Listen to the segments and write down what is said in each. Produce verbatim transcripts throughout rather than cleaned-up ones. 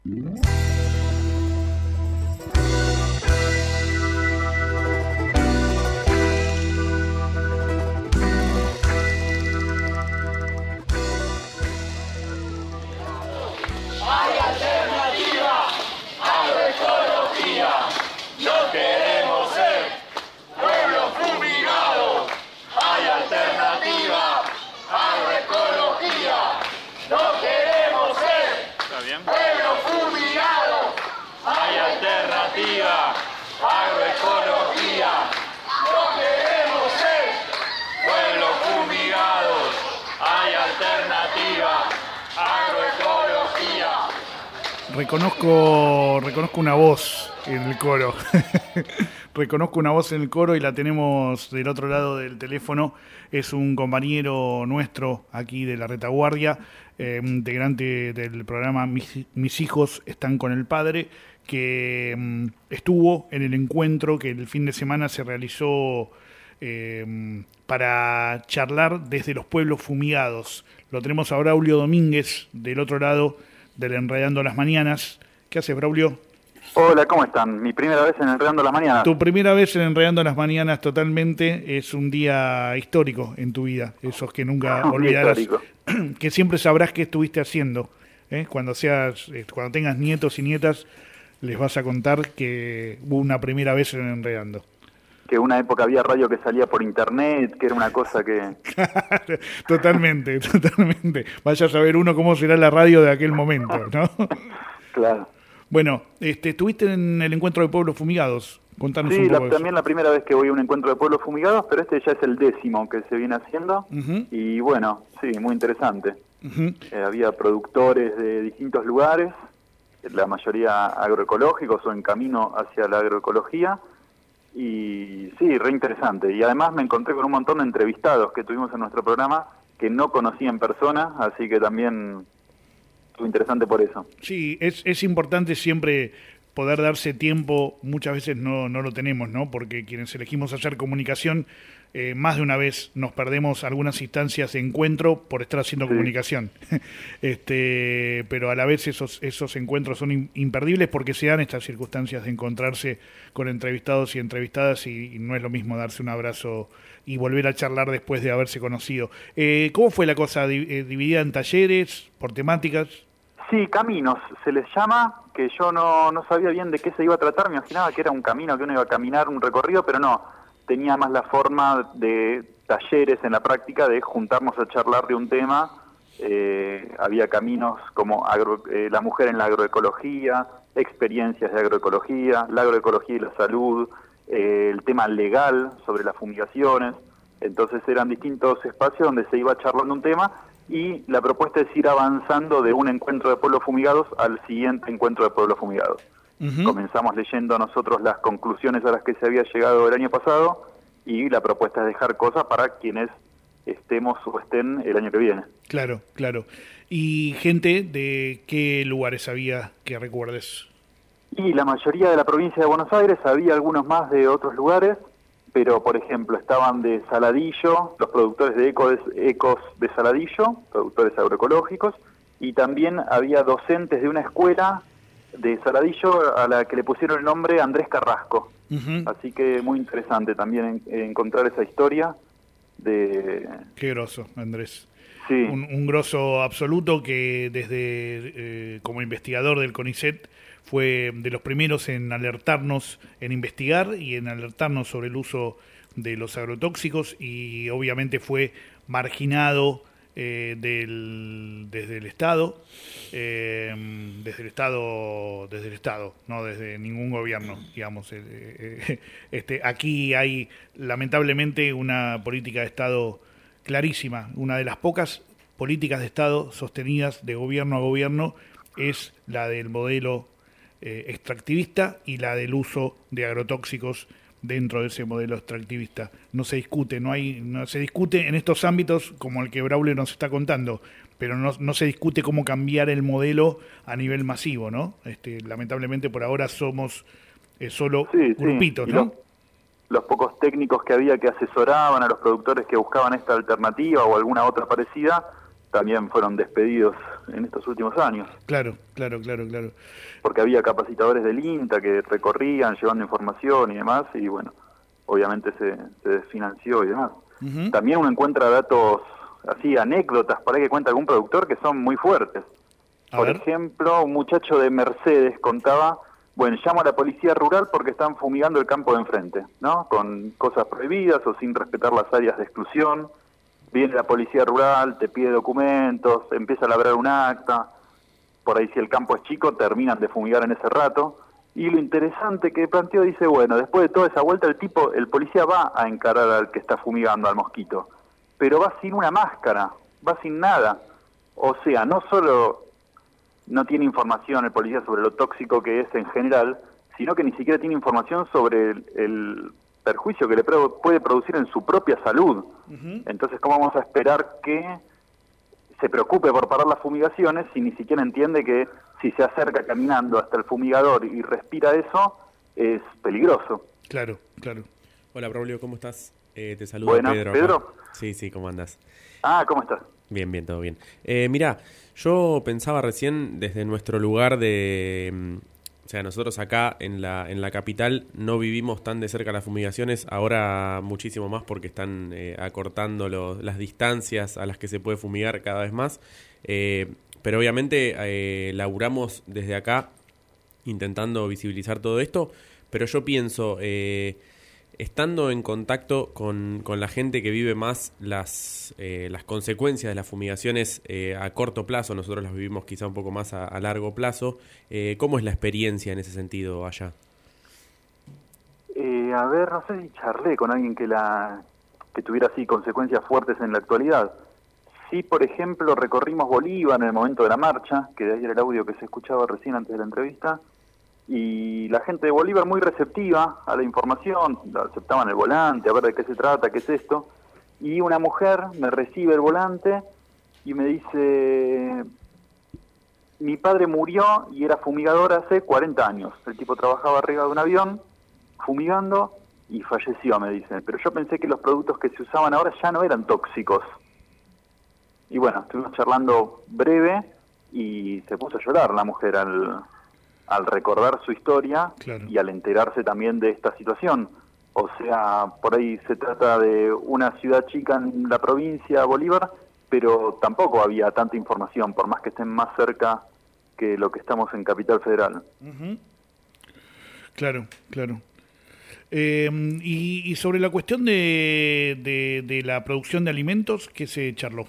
Reconozco, reconozco una voz en el coro. Reconozco una voz en el coro y la tenemos del otro lado del teléfono. Es un compañero nuestro aquí de la retaguardia, eh, integrante del programa Mis, Mis hijos están con el padre, que um, estuvo en el encuentro que el fin de semana se realizó eh, para charlar desde los pueblos fumigados. Lo tenemos a Braulio Domínguez del otro lado del Enredando las Mañanas. ¿Qué haces, Braulio? Hola, ¿cómo están? Mi primera vez en Enredando las Mañanas. Tu primera vez en Enredando las Mañanas totalmente. Es un día histórico en tu vida, esos que nunca olvidarás, que siempre sabrás qué estuviste haciendo, ¿eh? Cuando seas, cuando tengas nietos y nietas, les vas a contar que hubo una primera vez en Enredando. Que una época había radio que salía por internet, que era una cosa que... Totalmente, totalmente. Vaya a saber uno cómo será la radio de aquel momento, ¿no? Claro. Bueno, este, estuviste en el encuentro de pueblos fumigados. Contanos sí, un poco la, de también la primera vez que voy a un encuentro de pueblos fumigados, pero este ya es el décimo que se viene haciendo. Uh-huh. Y bueno, sí, muy interesante. Uh-huh. Eh, había productores de distintos lugares, la mayoría agroecológicos o en camino hacia la agroecología. Y sí, re interesante. Y además me encontré con un montón de entrevistados que tuvimos en nuestro programa que no conocí en persona, así que también estuvo interesante por eso. Sí, es, es importante siempre poder darse tiempo, muchas veces no, no lo tenemos, ¿no? Porque quienes elegimos hacer comunicación, eh, más de una vez nos perdemos algunas instancias de encuentro por estar haciendo sí. comunicación. este, pero a la vez esos, esos encuentros son in, imperdibles porque se dan estas circunstancias de encontrarse con entrevistados y entrevistadas y, y no es lo mismo darse un abrazo y volver a charlar después de haberse conocido. Eh, ¿Cómo fue la cosa? ¿Dividida en talleres, por temáticas? Sí, caminos se les llama, que yo no, no sabía bien de qué se iba a tratar, me imaginaba que era un camino, que uno iba a caminar, un recorrido, pero no, tenía más la forma de talleres en la práctica, de juntarnos a charlar de un tema. Eh, había caminos como agro, eh, la mujer en la agroecología, experiencias de agroecología, la agroecología y la salud, eh, el tema legal sobre las fumigaciones. Entonces eran distintos espacios donde se iba charlando un tema y la propuesta es ir avanzando de un encuentro de pueblos fumigados al siguiente encuentro de pueblos fumigados. Uh-huh. Comenzamos leyendo nosotros las conclusiones a las que se había llegado el año pasado y la propuesta es dejar cosas para quienes estemos o estén el año que viene. Claro, claro. ¿Y gente de qué lugares había que recuerdes? Y la mayoría de la provincia de Buenos Aires, había algunos más de otros lugares, pero por ejemplo estaban de Saladillo, los productores de Eco de, Ecos de Saladillo, productores agroecológicos, y también había docentes de una escuela de Saladillo a la que le pusieron el nombre Andrés Carrasco. Uh-huh. Así que muy interesante también en, en encontrar esa historia de... Qué groso, Andrés. Sí. Un, un groso absoluto que desde eh, como investigador del CONICET fue de los primeros en alertarnos, en investigar y en alertarnos sobre el uso de los agrotóxicos y obviamente fue marginado eh, del, desde el Estado, eh, desde el Estado, desde el Estado, no desde ningún gobierno, digamos. Eh, eh, este, aquí hay lamentablemente una política de Estado clarísima, una de las pocas políticas de Estado sostenidas de gobierno a gobierno es la del modelo eh, extractivista y la del uso de agrotóxicos dentro de ese modelo extractivista. No se discute, no hay, no se discute en estos ámbitos como el que Braulio nos está contando, pero no, no se discute cómo cambiar el modelo a nivel masivo, ¿no? Este, lamentablemente por ahora somos eh, solo sí, grupitos, sí. ¿no? Los, los pocos técnicos que había que asesoraban a los productores que buscaban esta alternativa o alguna otra parecida, también fueron despedidos en estos últimos años. Claro, claro, claro, claro. Porque había capacitadores del INTA que recorrían llevando información y demás, y bueno, obviamente se, se desfinanció y demás. Uh-huh. También uno encuentra datos, así, anécdotas, por ahí que cuenta algún productor, que son muy fuertes. A por ver. ejemplo, un muchacho de Mercedes contaba, bueno, llamo a la policía rural porque están fumigando el campo de enfrente, ¿no? Con cosas prohibidas o sin respetar las áreas de exclusión. Viene la policía rural, te pide documentos, empieza a labrar un acta. Por ahí, si el campo es chico, terminan de fumigar en ese rato. Y lo interesante que planteó, dice, bueno, después de toda esa vuelta, el tipo, el policía va a encarar al que está fumigando, al mosquito, pero va sin una máscara, va sin nada. O sea, no solo no tiene información el policía sobre lo tóxico que es en general, sino que ni siquiera tiene información sobre el, el perjuicio que le pro- puede producir en su propia salud. Uh-huh. Entonces, ¿cómo vamos a esperar que se preocupe por parar las fumigaciones si ni siquiera entiende que si se acerca caminando hasta el fumigador y respira eso, es peligroso? Claro, claro. Hola, Braulio, ¿cómo estás? Eh, te saludo Buenas, Pedro. ¿Pedro? Acá. Sí, sí, ¿cómo andás? Ah, ¿cómo estás? Bien, bien, todo bien. Eh, mirá, yo pensaba recién desde nuestro lugar de... O sea, nosotros acá en la en la capital no vivimos tan de cerca las fumigaciones, ahora muchísimo más porque están eh, acortando los, las distancias a las que se puede fumigar cada vez más, eh, pero obviamente eh, laburamos desde acá intentando visibilizar todo esto, pero yo pienso, eh, estando en contacto con, con la gente que vive más las, eh, las consecuencias de las fumigaciones eh, a corto plazo, nosotros las vivimos quizá un poco más a, a largo plazo, eh, ¿cómo es la experiencia en ese sentido allá? Eh, a ver, no sé si charlé con alguien que la que tuviera así consecuencias fuertes en la actualidad. Sí, por ejemplo, recorrimos Bolívar en el momento de la marcha, que de ahí era el audio que se escuchaba recién antes de la entrevista, y la gente de Bolívar muy receptiva a la información, aceptaban el volante, a ver de qué se trata, qué es esto, y una mujer me recibe el volante y me dice, mi padre murió y era fumigador hace cuarenta años, el tipo trabajaba arriba de un avión, fumigando, y falleció, me dice, pero yo pensé que los productos que se usaban ahora ya no eran tóxicos. Y bueno, estuvimos charlando breve y se puso a llorar la mujer al... al recordar su historia, claro, y al enterarse también de esta situación. O sea, por ahí se trata de una ciudad chica en la provincia Bolívar, pero tampoco había tanta información, por más que estén más cerca que lo que estamos en Capital Federal. Uh-huh. Claro, claro. Eh, y, y sobre la cuestión de, de, de la producción de alimentos, ¿qué se charló?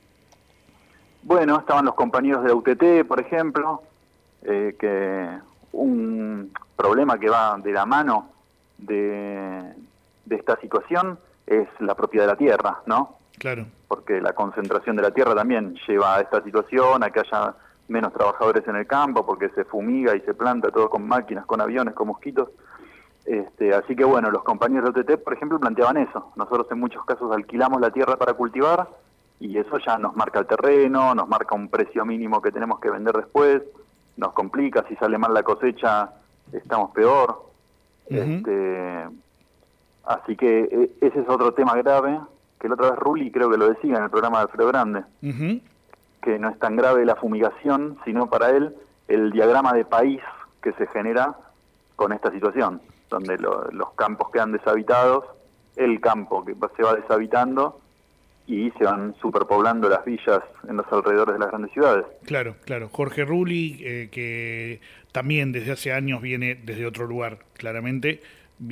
Bueno, estaban los compañeros de la U T T, por ejemplo, Eh, que un problema que va de la mano de, de esta situación es la propiedad de la tierra, ¿no? Claro. Porque la concentración de la tierra también lleva a esta situación, a que haya menos trabajadores en el campo, porque se fumiga y se planta todo con máquinas, con aviones, con mosquitos. Este, así que bueno, los compañeros de O T T, por ejemplo, planteaban eso. Nosotros en muchos casos alquilamos la tierra para cultivar y eso ya nos marca el terreno, nos marca un precio mínimo que tenemos que vender después, nos complica, si sale mal la cosecha estamos peor. Uh-huh. Este, así que e- ese es otro tema grave, que la otra vez Rulli creo que lo decía en el programa de Alfredo Grande, uh-huh, que no es tan grave la fumigación, sino para él el diagrama de país que se genera con esta situación, donde lo, los campos quedan deshabitados, el campo que se va deshabitando y se van superpoblando las villas en los alrededores de las grandes ciudades. Claro, claro. Jorge Rulli, eh, que también desde hace años viene desde otro lugar, claramente,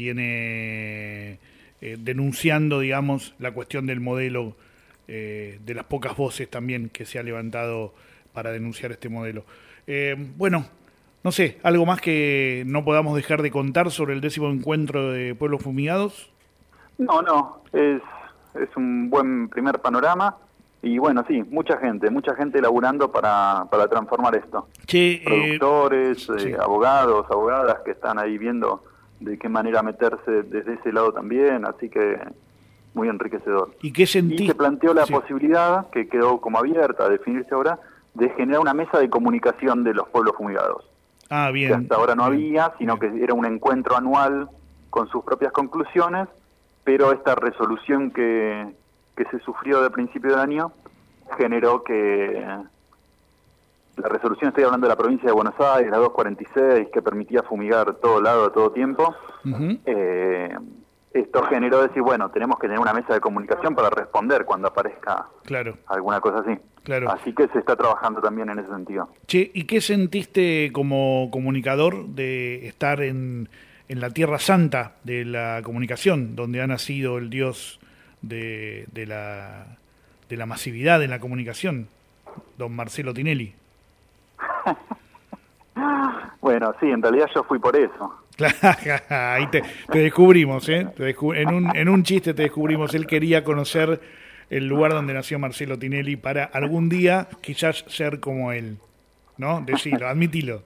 viene eh, denunciando, digamos, la cuestión del modelo, eh, de las pocas voces también que se ha levantado para denunciar este modelo. Eh, bueno, no sé, ¿algo más que no podamos dejar de contar sobre el décimo encuentro de Pueblos Fumigados? No, no, es... es un buen primer panorama y bueno, sí, mucha gente, mucha gente laburando para, para transformar esto. Che, Productores, eh, eh, sí. abogados, abogadas que están ahí viendo de qué manera meterse desde ese lado también, así que muy enriquecedor. ¿Y qué sentí? Y se planteó la sí. posibilidad, que quedó como abierta a definirse ahora, de generar una mesa de comunicación de los pueblos fumigados. Ah, bien. Que hasta ahora no bien, había, sino bien. que era un encuentro anual con sus propias conclusiones, pero esta resolución que, que se sufrió de principio del año generó que la resolución, estoy hablando de la provincia de Buenos Aires, la doscientos cuarenta y seis, que permitía fumigar todo lado a todo tiempo, uh-huh. eh, esto generó decir, bueno, tenemos que tener una mesa de comunicación para responder cuando aparezca claro. alguna cosa así. Claro. Así que se está trabajando también en ese sentido. Che, ¿y qué sentiste como comunicador de estar en, en la Tierra Santa de la comunicación, donde ha nacido el dios de, de, la, de la masividad en la comunicación, don Marcelo Tinelli? Bueno, sí, en realidad yo fui por eso. Ahí te, te descubrimos, ¿eh? Te descub- en, un, en un chiste te descubrimos. Él quería conocer el lugar donde nació Marcelo Tinelli para algún día quizás ser como él, ¿no? Decilo, admitilo.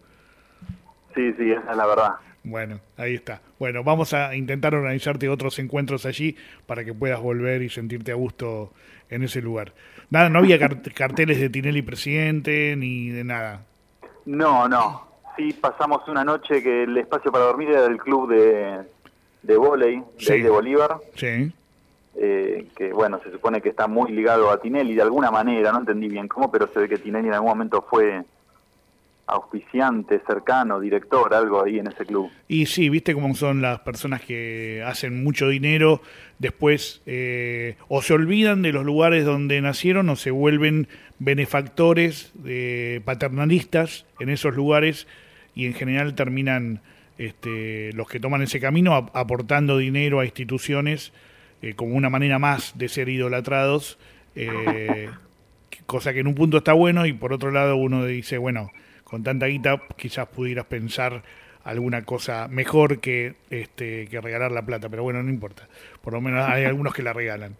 Sí, sí, esa es la verdad. Bueno, ahí está. Bueno, vamos a intentar organizarte otros encuentros allí para que puedas volver y sentirte a gusto en ese lugar. Nada, no había cart- carteles de Tinelli presidente ni de nada. No, no. Sí, pasamos una noche que el espacio para dormir era del club de, de vóley, de sí. ahí de Bolívar. Sí. Eh, que bueno, se supone que está muy ligado a Tinelli de alguna manera, no entendí bien cómo, pero se ve que Tinelli en algún momento fue auspiciante, cercano, director, algo ahí en ese club. Y sí, viste cómo son las personas que hacen mucho dinero, después eh, o se olvidan de los lugares donde nacieron o se vuelven benefactores, eh, paternalistas en esos lugares y en general terminan este, los que toman ese camino ap- aportando dinero a instituciones eh, como una manera más de ser idolatrados, eh, cosa que en un punto está bueno y por otro lado uno dice, bueno, con tanta guita quizás pudieras pensar alguna cosa mejor que este que regalar la plata, pero bueno, no importa. Por lo menos hay algunos que la regalan.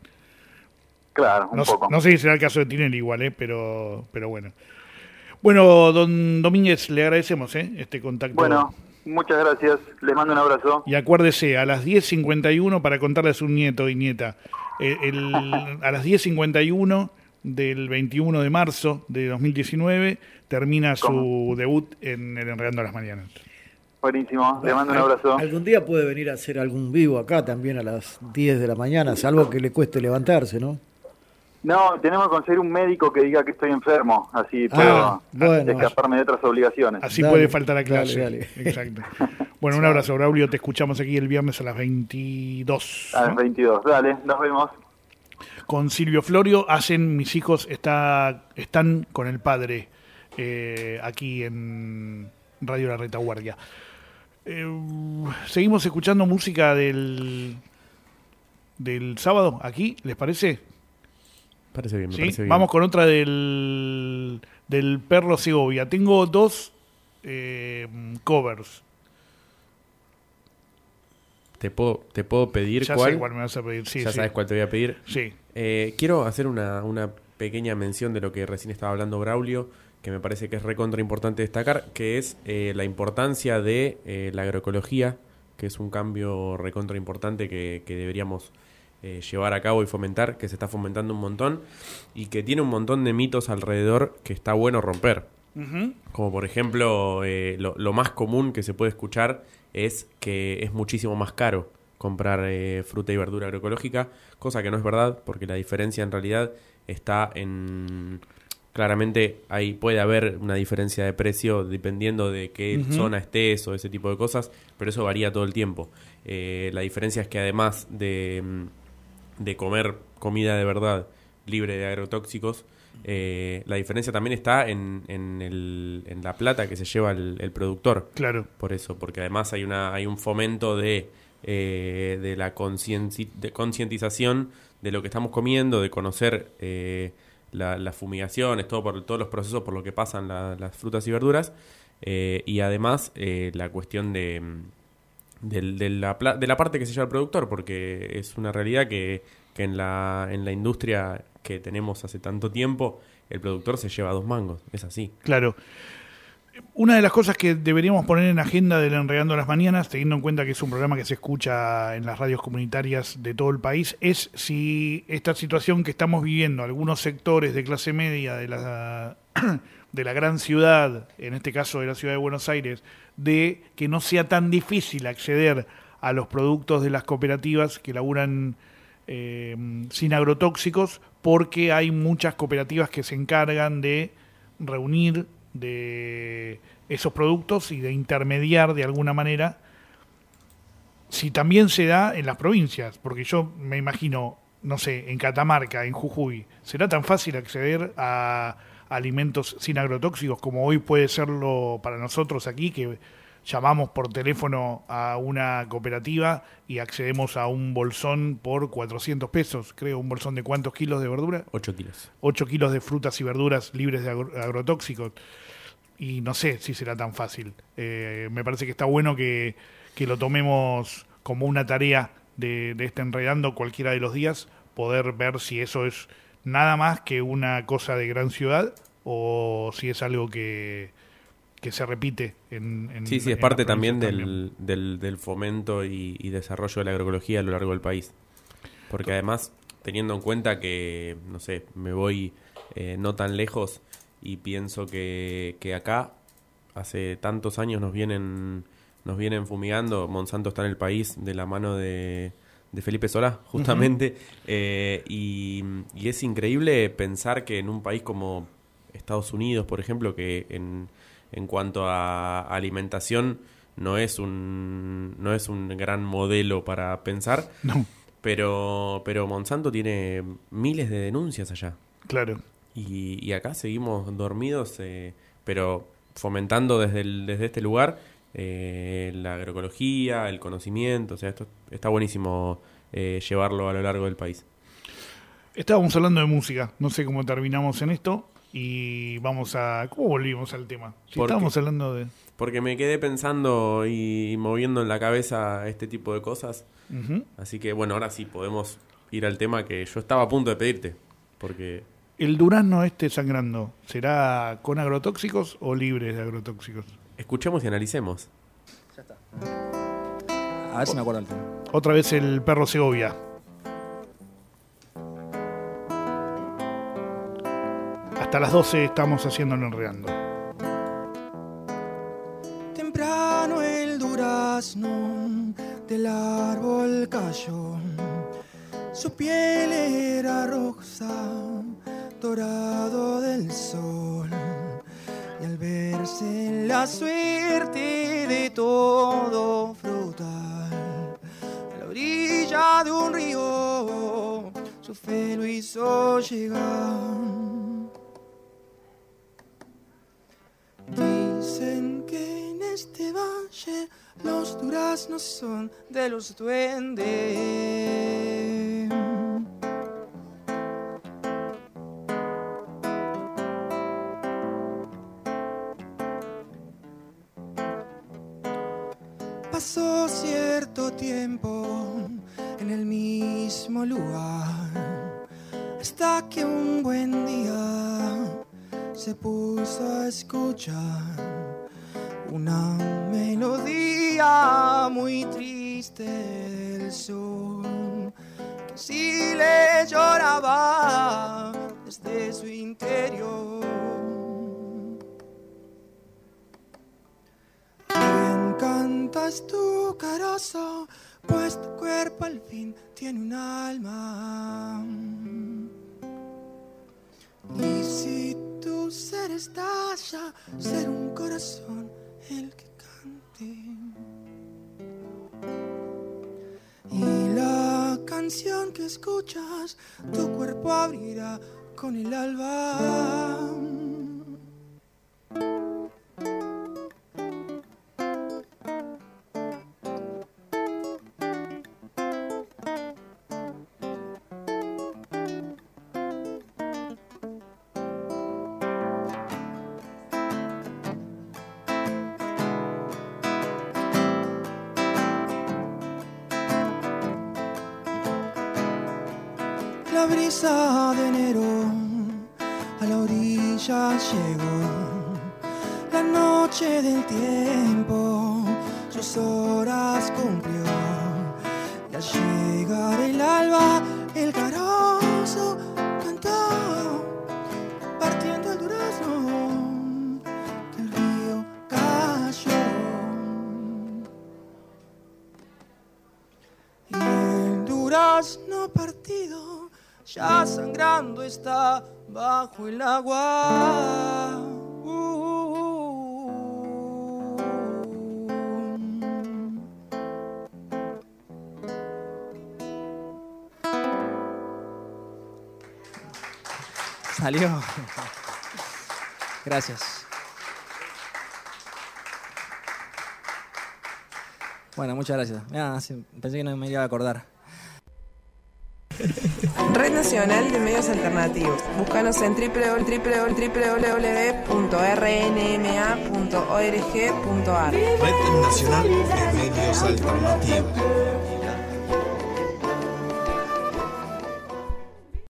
Claro, un no, poco. No sé si será el caso de Tinelli igual, ¿eh? pero pero bueno. Bueno, don Domínguez, le agradecemos ¿eh? este contacto. Bueno, muchas gracias. Les mando un abrazo. Y acuérdese, a las diez cincuenta y uno, para contarle a su nieto y nieta, el, el, a las diez cincuenta y uno del veintiuno de marzo de dos mil diecinueve termina su ¿Cómo? debut en el Enredando las Mañanas. Buenísimo, le mando un abrazo. Algún día puede venir a hacer algún vivo acá también a las diez de la mañana, salvo que le cueste levantarse, ¿no? No, tenemos que conseguir un médico que diga que estoy enfermo, así puedo ah, bueno, escaparme de otras obligaciones. Así dale, puede faltar a clase. Dale, dale. Exacto. Bueno, un abrazo, Braulio, te escuchamos aquí el viernes a las veintidós. A las ¿no? veintidós, dale, nos vemos. Con Silvio Florio hacen Mis hijos está, están con el padre eh, aquí en Radio La Retaguardia. Eh, seguimos escuchando música del del sábado aquí, ¿les parece? Parece bien, me ¿Sí? parece bien. Vamos con otra del del Perro Segovia. Tengo dos eh, covers. ¿Te puedo, te puedo pedir ya cuál? sé cuál me vas a pedir. Sí, ya sí. sabes cuál te voy a pedir. Sí. Eh, quiero hacer una, una pequeña mención de lo que recién estaba hablando Braulio, que me parece que es recontra importante destacar, que es eh, la importancia de eh, la agroecología, que es un cambio recontra importante que, que deberíamos eh, llevar a cabo y fomentar, que se está fomentando un montón y que tiene un montón de mitos alrededor que está bueno romper. Uh-huh. Como por ejemplo, eh, lo, lo más común que se puede escuchar es que es muchísimo más caro comprar eh, fruta y verdura agroecológica, cosa que no es verdad, porque la diferencia en realidad está en... Claramente ahí puede haber una diferencia de precio dependiendo de qué uh-huh. zona estés o ese tipo de cosas, pero eso varía todo el tiempo. Eh, la diferencia es que además de, de comer comida de verdad libre de agrotóxicos, eh, la diferencia también está en, en, el, en la plata que se lleva el, el productor. Claro. Por eso, porque además hay una hay un fomento de, eh, de la concienci- de concientización de lo que estamos comiendo, de conocer... Eh, La, las fumigaciones, todo por todos los procesos por los que pasan la, las frutas y verduras, eh, y además eh, la cuestión de, de, de, la, de la parte que se lleva el productor, porque es una realidad que, que en, la, en la industria que tenemos hace tanto tiempo, el productor se lleva dos mangos, es así. Claro. Una de las cosas que deberíamos poner en agenda del Enredando las Mañanas, teniendo en cuenta que es un programa que se escucha en las radios comunitarias de todo el país, es si esta situación que estamos viviendo, algunos sectores de clase media de la, de la gran ciudad, en este caso de la ciudad de Buenos Aires, de que no sea tan difícil acceder a los productos de las cooperativas que laburan eh, sin agrotóxicos, porque hay muchas cooperativas que se encargan de reunir de esos productos y de intermediar de alguna manera. Si también se da en las provincias, porque yo me imagino, no sé, en Catamarca, en Jujuy, ¿será tan fácil acceder a alimentos sin agrotóxicos como hoy puede serlo para nosotros aquí, que llamamos por teléfono a una cooperativa y accedemos a un bolsón por cuatrocientos pesos, creo, un bolsón de ¿cuántos kilos de verdura? ocho kilos. ocho kilos de frutas y verduras libres de agro- agrotóxicos. Y no sé si será tan fácil. Eh, me parece que está bueno que, que lo tomemos como una tarea de, de este Enredando cualquiera de los días, poder ver si eso es nada más que una cosa de gran ciudad o si es algo que, que se repite en, en Sí, sí, es en parte las también provincias del, del, del fomento y, y desarrollo de la agroecología a lo largo del país. Porque además, teniendo en cuenta que, no sé, me voy eh, no tan lejos y pienso que, que acá hace tantos años nos vienen nos vienen fumigando. Monsanto está en el país de la mano de, de Felipe Solá, justamente. Uh-huh. eh, y, y es increíble pensar que en un país como Estados Unidos, por ejemplo, que en, en cuanto a alimentación no es un no es un gran modelo para pensar, no. pero pero Monsanto tiene miles de denuncias allá. Claro. Y, y acá seguimos dormidos, eh, pero fomentando desde el, desde este lugar eh, la agroecología, el conocimiento. O sea, esto está buenísimo eh, llevarlo a lo largo del país. Estábamos hablando de música, no sé cómo terminamos en esto y vamos a... ¿Cómo volvimos al tema? Si estábamos hablando de... Porque me quedé pensando y moviendo en la cabeza este tipo de cosas. Uh-huh. Así que bueno, ahora sí podemos ir al tema que yo estaba a punto de pedirte. Porque... El durazno este sangrando, ¿será con agrotóxicos o libre de agrotóxicos? Escuchemos y analicemos. Ya está. A ver si me acuerdo el tema. Otra vez el perro Segovia. Hasta las doce estamos haciéndolo Enredando. Temprano el durazno del árbol cayó. Su piel era rosa, dorado del sol. Y al verse en la suerte de todo frutal, a la orilla de un río, su fe lo hizo llegar. Dicen que en este valle los duraznos son de los duendes. Pasó cierto tiempo en el mismo lugar, hasta que un buen día se puso a escuchar una melodía muy triste del sol, que así le lloraba desde su interior. ¿Quién cantas tú, carozo? Pues tu cuerpo al fin tiene un alma. Y si tu ser estalla, ser un corazón el que cante. Y la canción que escuchas, tu cuerpo abrirá con el alba. La brisa de enero a la orilla llegó, la noche del tiempo sus horas cumplió, y al llegar el alba el carozo cantó, partiendo el durazno que el río cayó. Y el durazno partido, ya sangrando está bajo el agua. Uh, Salió. Gracias. Bueno, muchas gracias. Mirá, pensé que no me iba a acordar. Red Nacional de Medios Alternativos. Búscanos en doble u doble u doble u doble u punto r n m a punto org punto a r. Red Nacional de Medios Alternativos.